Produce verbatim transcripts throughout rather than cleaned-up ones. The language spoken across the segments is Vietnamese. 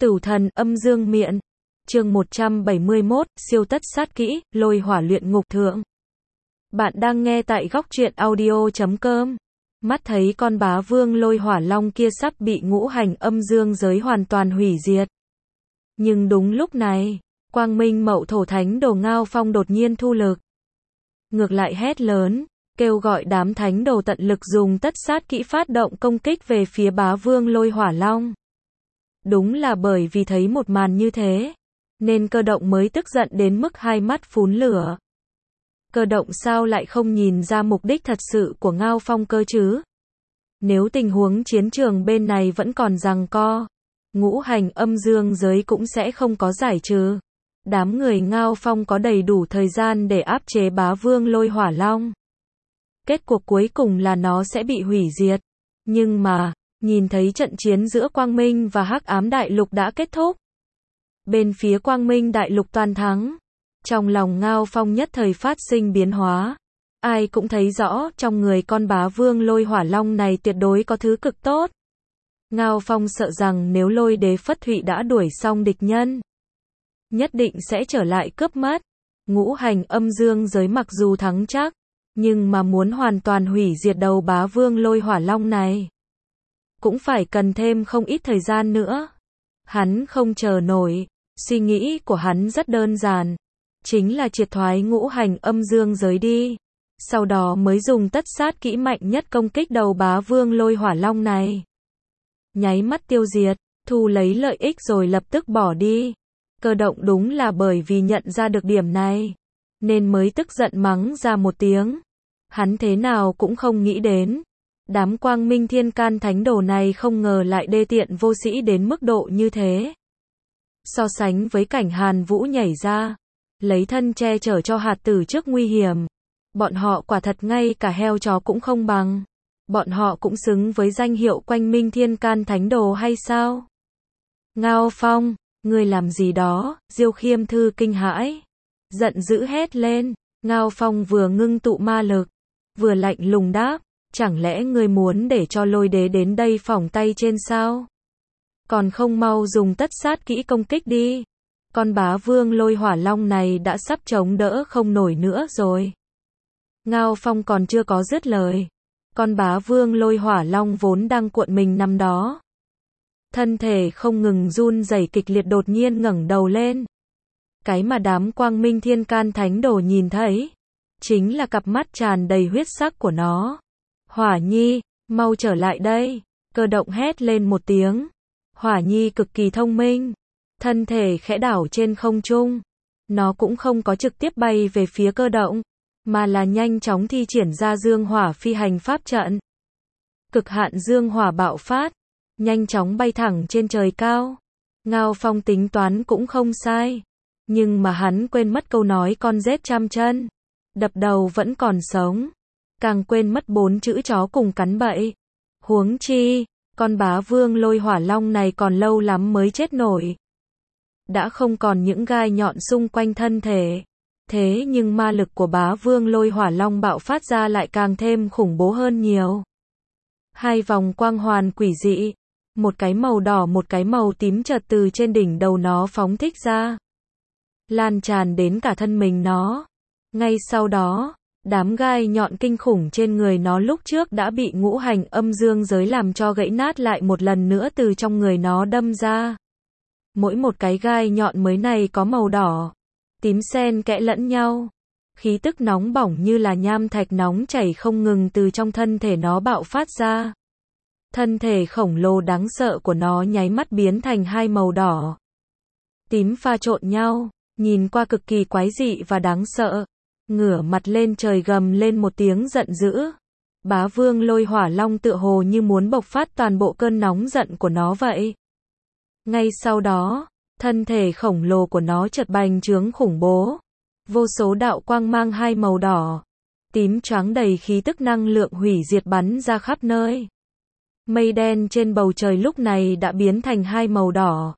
Tửu thần âm dương miện. Chương một trăm bảy mươi mốt, siêu tất sát kỹ, lôi hỏa luyện ngục thượng. Bạn đang nghe tại góc truyện audio chấm com. Mắt thấy con bá vương lôi hỏa long kia sắp bị ngũ hành âm dương giới hoàn toàn hủy diệt. Nhưng đúng lúc này, quang minh mậu thổ thánh đồ Ngao Phong đột nhiên thu lực. Ngược lại hét lớn, kêu gọi đám thánh đồ tận lực dùng tất sát kỹ phát động công kích về phía bá vương lôi hỏa long. Đúng là bởi vì thấy một màn như thế, nên Cơ Động mới tức giận đến mức hai mắt phún lửa. Cơ Động sao lại không nhìn ra mục đích thật sự của Ngao Phong cơ chứ? Nếu tình huống chiến trường bên này vẫn còn giằng co, ngũ hành âm dương giới cũng sẽ không có giải trừ. Đám người Ngao Phong có đầy đủ thời gian để áp chế bá vương lôi hỏa long. Kết cuộc cuối cùng là nó sẽ bị hủy diệt. Nhưng mà, nhìn thấy trận chiến giữa Quang Minh và Hắc Ám Đại Lục đã kết thúc. Bên phía Quang Minh Đại Lục toàn thắng. Trong lòng Ngao Phong nhất thời phát sinh biến hóa. Ai cũng thấy rõ trong người con bá vương lôi hỏa long này tuyệt đối có thứ cực tốt. Ngao Phong sợ rằng nếu Lôi Đế Phất Thụy đã đuổi xong địch nhân, nhất định sẽ trở lại cướp mất. Ngũ hành âm dương giới mặc dù thắng chắc, nhưng mà muốn hoàn toàn hủy diệt đầu bá vương lôi hỏa long này, cũng phải cần thêm không ít thời gian nữa. Hắn không chờ nổi, suy nghĩ của hắn rất đơn giản, chính là triệt thoái ngũ hành âm dương giới đi, sau đó mới dùng tất sát kỹ mạnh nhất công kích đầu bá vương lôi hỏa long này. Nháy mắt tiêu diệt, thu lấy lợi ích rồi lập tức bỏ đi. Cơ Động đúng là bởi vì nhận ra được điểm này, nên mới tức giận mắng ra một tiếng. Hắn thế nào cũng không nghĩ đến, đám quang minh thiên can thánh đồ này không ngờ lại đê tiện vô sĩ đến mức độ như thế. So sánh với cảnh Hàn Vũ nhảy ra, lấy thân che chở cho hạt tử trước nguy hiểm, bọn họ quả thật ngay cả heo chó cũng không bằng. Bọn họ cũng xứng với danh hiệu quang minh thiên can thánh đồ hay sao? Ngao Phong, ngươi làm gì đó? Diêu Khiêm Thư kinh hãi, giận dữ hét lên. Ngao Phong vừa ngưng tụ ma lực, vừa lạnh lùng đáp, chẳng lẽ ngươi muốn để cho Lôi Đế đến đây phỏng tay trên sao? Còn không mau dùng tất sát kỹ công kích đi. Con bá vương lôi hỏa long này đã sắp chống đỡ không nổi nữa rồi. Ngao Phong còn chưa có dứt lời, con bá vương lôi hỏa long vốn đang cuộn mình nằm đó, thân thể không ngừng run rẩy kịch liệt đột nhiên ngẩng đầu lên. Cái mà đám quang minh thiên can thánh đồ nhìn thấy, chính là cặp mắt tràn đầy huyết sắc của nó. Hỏa Nhi, mau trở lại đây. Cơ Động hét lên một tiếng. Hỏa Nhi cực kỳ thông minh, thân thể khẽ đảo trên không trung. Nó cũng không có trực tiếp bay về phía Cơ Động, mà là nhanh chóng thi triển ra dương hỏa phi hành pháp trận. Cực hạn dương hỏa bạo phát, nhanh chóng bay thẳng trên trời cao. Ngao Phong tính toán cũng không sai, nhưng mà hắn quên mất câu nói con rết trăm chân, đập đầu vẫn còn sống, càng quên mất bốn chữ chó cùng cắn bậy. Huống chi, con bá vương lôi hỏa long này còn lâu lắm mới chết nổi. Đã không còn những gai nhọn xung quanh thân thể. Thế nhưng ma lực của bá vương lôi hỏa long bạo phát ra lại càng thêm khủng bố hơn nhiều. Hai vòng quang hoàn quỷ dị, một cái màu đỏ một cái màu tím chợt từ trên đỉnh đầu nó phóng thích ra, lan tràn đến cả thân mình nó. Ngay sau đó, đám gai nhọn kinh khủng trên người nó lúc trước đã bị ngũ hành âm dương giới làm cho gãy nát lại một lần nữa từ trong người nó đâm ra. Mỗi một cái gai nhọn mới này có màu đỏ, tím xen kẽ lẫn nhau. Khí tức nóng bỏng như là nham thạch nóng chảy không ngừng từ trong thân thể nó bạo phát ra. Thân thể khổng lồ đáng sợ của nó nháy mắt biến thành hai màu đỏ, tím pha trộn nhau, nhìn qua cực kỳ quái dị và đáng sợ. Ngửa mặt lên trời gầm lên một tiếng giận dữ. Bá vương lôi hỏa long tựa hồ như muốn bộc phát toàn bộ cơn nóng giận của nó vậy. Ngay sau đó, thân thể khổng lồ của nó chợt bành trướng khủng bố. Vô số đạo quang mang hai màu đỏ, tím choáng đầy khí tức năng lượng hủy diệt bắn ra khắp nơi. Mây đen trên bầu trời lúc này đã biến thành hai màu đỏ,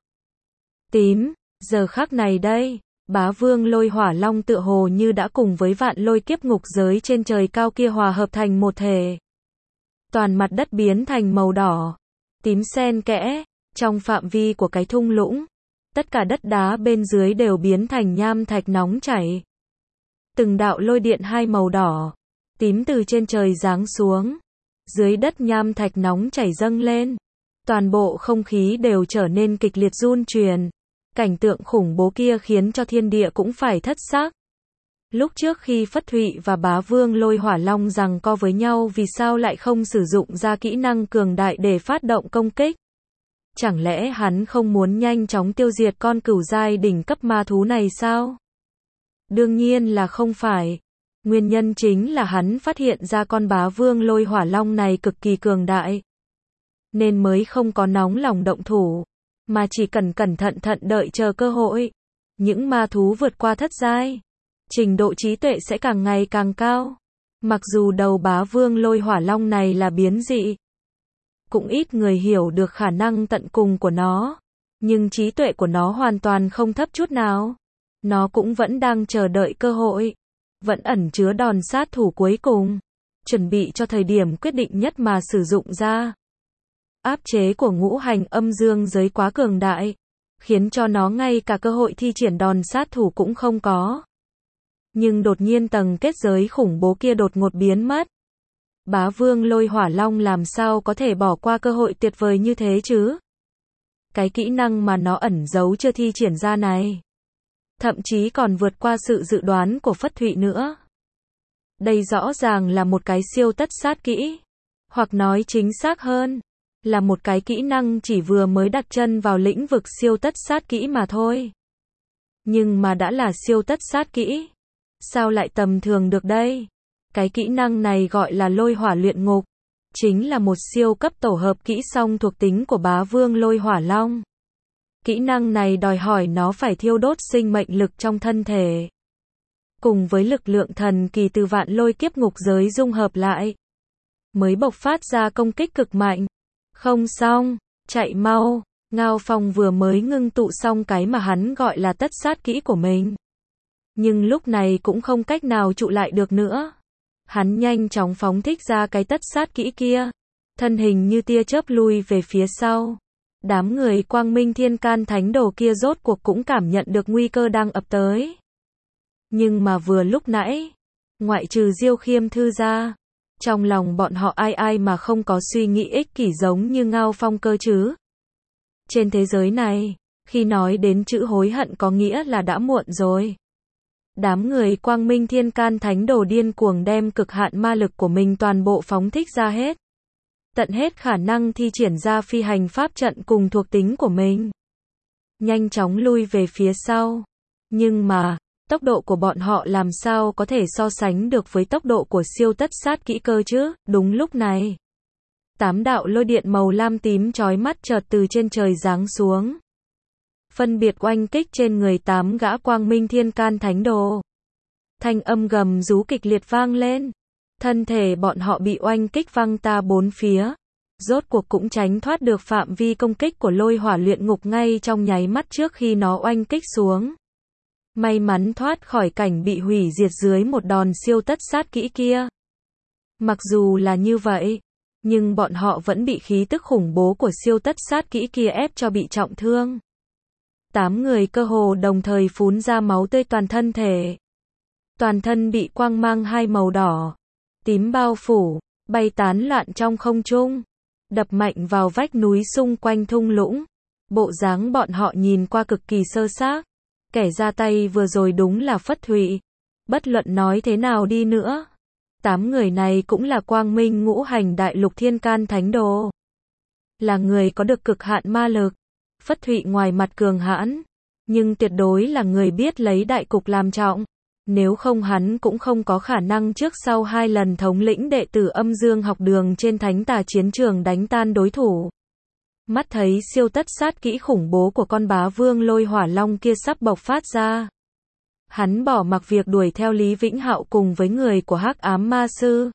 tím. Giờ khắc này đây, bá vương lôi hỏa long tựa hồ như đã cùng với vạn lôi kiếp ngục giới trên trời cao kia hòa hợp thành một thể. Toàn mặt đất biến thành màu đỏ, tím xen kẽ, Trong phạm vi của cái thung lũng, tất cả đất đá bên dưới đều biến thành nham thạch nóng chảy. Từng đạo lôi điện hai màu đỏ, tím từ trên trời giáng xuống. Dưới đất nham thạch nóng chảy dâng lên. Toàn bộ không khí đều trở nên kịch liệt run chuyển. Cảnh tượng khủng bố kia khiến cho thiên địa cũng phải thất xác. Lúc trước khi Phất Thụy và Bá Vương Lôi Hỏa Long giằng co với nhau, vì sao lại không sử dụng ra kỹ năng cường đại để phát động công kích? Chẳng lẽ hắn không muốn nhanh chóng tiêu diệt con cửu giai đỉnh cấp ma thú này sao? Đương nhiên là không phải. Nguyên nhân chính là hắn phát hiện ra con Bá Vương Lôi Hỏa Long này cực kỳ cường đại, nên mới không có nóng lòng động thủ, mà chỉ cần cẩn thận thận đợi chờ cơ hội. Những ma thú vượt qua thất giai, trình độ trí tuệ sẽ càng ngày càng cao. Mặc dù đầu Bá Vương Lôi Hỏa Long này là biến dị, cũng ít người hiểu được khả năng tận cùng của nó, nhưng trí tuệ của nó hoàn toàn không thấp chút nào. Nó cũng vẫn đang chờ đợi cơ hội, vẫn ẩn chứa đòn sát thủ cuối cùng, chuẩn bị cho thời điểm quyết định nhất mà sử dụng ra. Áp chế của ngũ hành âm dương giới quá cường đại, khiến cho nó ngay cả cơ hội thi triển đòn sát thủ cũng không có. Nhưng đột nhiên tầng kết giới khủng bố kia đột ngột biến mất. Bá Vương Lôi Hỏa Long làm sao có thể bỏ qua cơ hội tuyệt vời như thế chứ? Cái kỹ năng mà nó ẩn giấu chưa thi triển ra này, thậm chí còn vượt qua sự dự đoán của Phất Thụy nữa. Đây rõ ràng là một cái siêu tất sát kỹ, hoặc nói chính xác hơn, là một cái kỹ năng chỉ vừa mới đặt chân vào lĩnh vực siêu tất sát kỹ mà thôi. Nhưng mà đã là siêu tất sát kỹ, sao lại tầm thường được đây? Cái kỹ năng này gọi là Lôi Hỏa Luyện Ngục, chính là một siêu cấp tổ hợp kỹ song thuộc tính của Bá Vương Lôi Hỏa Long. Kỹ năng này đòi hỏi nó phải thiêu đốt sinh mệnh lực trong thân thể, cùng với lực lượng thần kỳ từ vạn lôi kiếp ngục giới dung hợp lại, mới bộc phát ra công kích cực mạnh. Không xong, chạy mau. Ngao Phong vừa mới ngưng tụ xong cái mà hắn gọi là tất sát kỹ của mình, nhưng lúc này cũng không cách nào trụ lại được nữa. Hắn nhanh chóng phóng thích ra cái tất sát kỹ kia, thân hình như tia chớp lui về phía sau. Đám người Quang Minh Thiên Can Thánh Đồ kia rốt cuộc cũng cảm nhận được nguy cơ đang ập tới. Nhưng mà vừa lúc nãy, ngoại trừ Diêu Khiêm Thư ra, trong lòng bọn họ ai ai mà không có suy nghĩ ích kỷ giống như Ngao Phong cơ chứ? Trên thế giới này, khi nói đến chữ hối hận có nghĩa là đã muộn rồi. Đám người Quang Minh Thiên Can Thánh Đồ điên cuồng đem cực hạn ma lực của mình toàn bộ phóng thích ra hết. Tận hết khả năng thi triển ra phi hành pháp trận cùng thuộc tính của mình. Nhanh chóng lui về phía sau. Nhưng mà, tốc độ của bọn họ làm sao có thể so sánh được với tốc độ của siêu tất sát kỹ cơ chứ? Đúng lúc này, tám đạo lôi điện màu lam tím chói mắt chợt từ trên trời giáng xuống, phân biệt oanh kích trên người tám gã Quang Minh Thiên Can Thánh Đồ. Thanh âm gầm rú kịch liệt vang lên, thân thể bọn họ bị oanh kích văng ta bốn phía, rốt cuộc cũng tránh thoát được phạm vi công kích của Lôi Hỏa Luyện Ngục ngay trong nháy mắt trước khi nó oanh kích xuống. May mắn thoát khỏi cảnh bị hủy diệt dưới một đòn siêu tất sát kỹ kia. Mặc dù là như vậy, nhưng bọn họ vẫn bị khí tức khủng bố của siêu tất sát kỹ kia ép cho bị trọng thương. Tám người cơ hồ đồng thời phun ra máu tươi toàn thân thể. Toàn thân bị quang mang hai màu đỏ, tím bao phủ, bay tán loạn trong không trung, đập mạnh vào vách núi xung quanh thung lũng. Bộ dáng bọn họ nhìn qua cực kỳ sơ xác. Kẻ ra tay vừa rồi đúng là Phất Thụy. Bất luận nói thế nào đi nữa, tám người này cũng là Quang Minh Ngũ Hành Đại Lục Thiên Can Thánh Đồ, là người có được cực hạn ma lực. Phất Thụy ngoài mặt cường hãn, nhưng tuyệt đối là người biết lấy đại cục làm trọng. Nếu không hắn cũng không có khả năng trước sau hai lần thống lĩnh đệ tử âm dương học đường trên thánh tà chiến trường đánh tan đối thủ. Mắt thấy siêu tất sát kỹ khủng bố của con Bá Vương Lôi Hỏa Long kia sắp bộc phát ra, hắn bỏ mặc việc đuổi theo Lý Vĩnh Hạo cùng với người của Hắc Ám Ma Sư.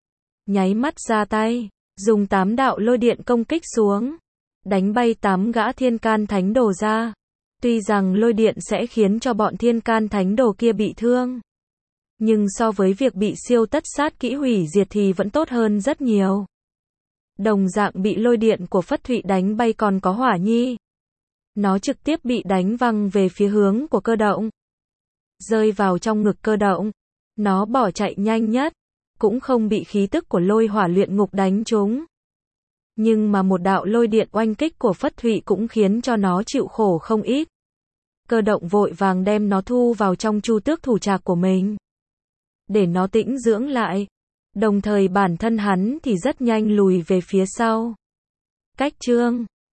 Nháy mắt ra tay, dùng tám đạo lôi điện công kích xuống, đánh bay tám gã Thiên Can Thánh Đồ ra. Tuy rằng lôi điện sẽ khiến cho bọn Thiên Can Thánh Đồ kia bị thương, nhưng so với việc bị siêu tất sát kỹ hủy diệt thì vẫn tốt hơn rất nhiều. Đồng dạng bị lôi điện của Phất Thụy đánh bay còn có Hỏa Nhi. Nó trực tiếp bị đánh văng về phía hướng của Cơ Động. Rơi vào trong ngực Cơ Động. Nó bỏ chạy nhanh nhất. Cũng không bị khí tức của lôi hỏa luyện ngục đánh trúng. Nhưng mà một đạo lôi điện oanh kích của Phất Thụy cũng khiến cho nó chịu khổ không ít. Cơ Động vội vàng đem nó thu vào trong chu tước thủ trạc của mình. Để nó tĩnh dưỡng lại. Đồng thời bản thân hắn thì rất nhanh lùi về phía sau. Cách chương